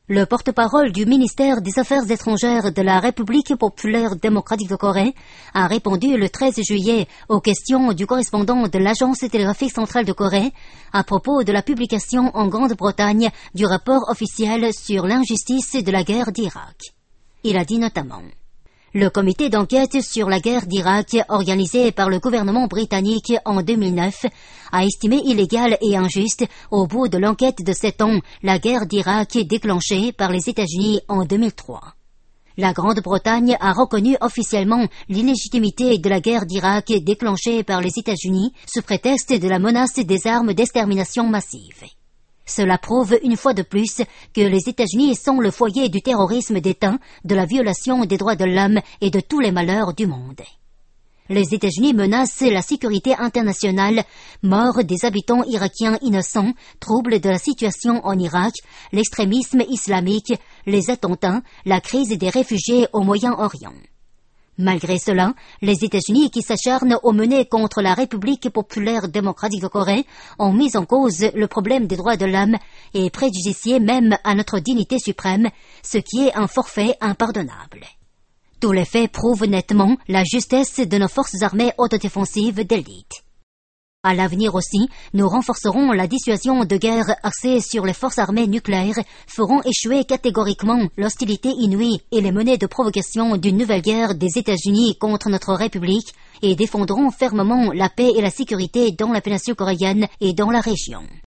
Le porte-parole du ministère des Affaires étrangères de la République populaire démocratique de Corée a répondu le 13 juillet aux questions du correspondant de l'Agence télégraphique centrale de Corée à propos de la publication en Grande-Bretagne du rapport officiel sur l'injustice de la guerre d'Irak. Il a dit notamment: le comité d'enquête sur la guerre d'Irak, organisé par le gouvernement britannique en 2009, a estimé illégal et injuste, au bout de l'enquête de 7 ans, la guerre d'Irak déclenchée par les États-Unis en 2003. La Grande-Bretagne a reconnu officiellement l'illégitimité de la guerre d'Irak déclenchée par les États-Unis sous prétexte de la menace des armes d'extermination massive. Cela prouve une fois de plus que les États-Unis sont le foyer du terrorisme d'État, de la violation des droits de l'homme et de tous les malheurs du monde. Les États-Unis menacent la sécurité internationale, mort des habitants irakiens innocents, troubles de la situation en Irak, l'extrémisme islamique, les attentats, la crise des réfugiés au Moyen-Orient. Malgré cela, les États-Unis qui s'acharnent au mener contre la République populaire démocratique de Corée ont mis en cause le problème des droits de l'homme et préjudicié même à notre dignité suprême, ce qui est un forfait impardonnable. Tous les faits prouvent nettement la justesse de nos forces armées autodéfensives d'élite. À l'avenir aussi, nous renforcerons la dissuasion de guerre axée sur les forces armées nucléaires, ferons échouer catégoriquement l'hostilité inouïe et les menées de provocation d'une nouvelle guerre des États-Unis contre notre République et défendrons fermement la paix et la sécurité dans la péninsule coréenne et dans la région.